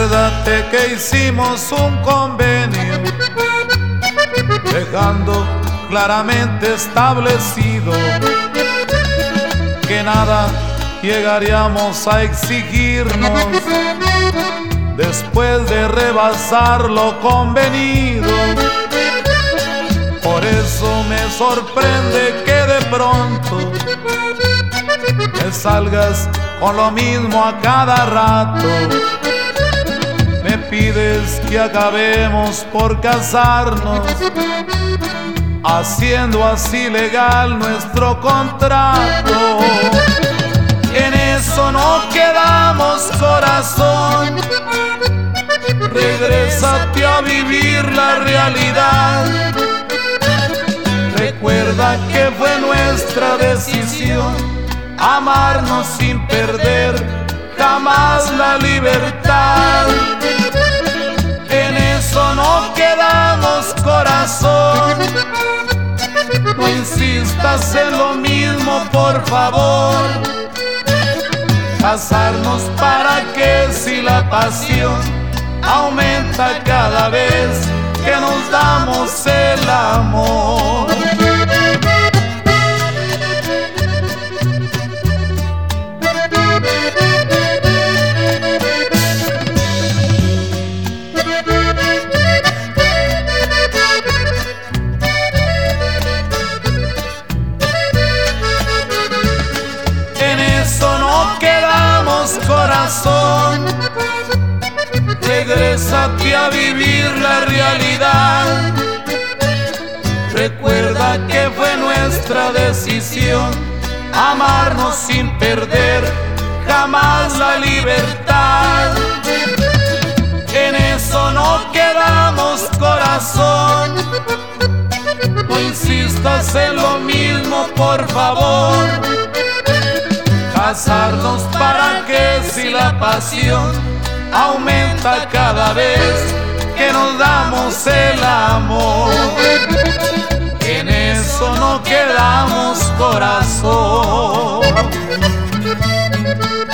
Acuérdate que hicimos un convenio, dejando claramente establecido que nada llegaríamos a exigirnos después de rebasar lo convenido. Por eso me sorprende que de pronto me salgas con lo mismo a cada rato. Me pides que acabemos por casarnos, haciendo así legal nuestro contrato. En eso no quedamos, corazón. Regrésate a vivir la realidad. Recuerda que fue nuestra decisión amarnos sin perder jamás la libertad. En eso no quedamos, corazón. No insistas en lo mismo, por favor. Casarnos para que si la pasión aumenta cada vez que nos damos el amor. En eso no quedamos, corazón. Regrésate a vivir la realidad. Recuerda que fue nuestra decisión amarnos sin perder jamás la libertad. En eso no quedamos, corazón. No insistas en lo mismo, por favor. Casarnos para que si la pasión aumenta cada vez que nos damos el amor. En eso no quedamos, corazón.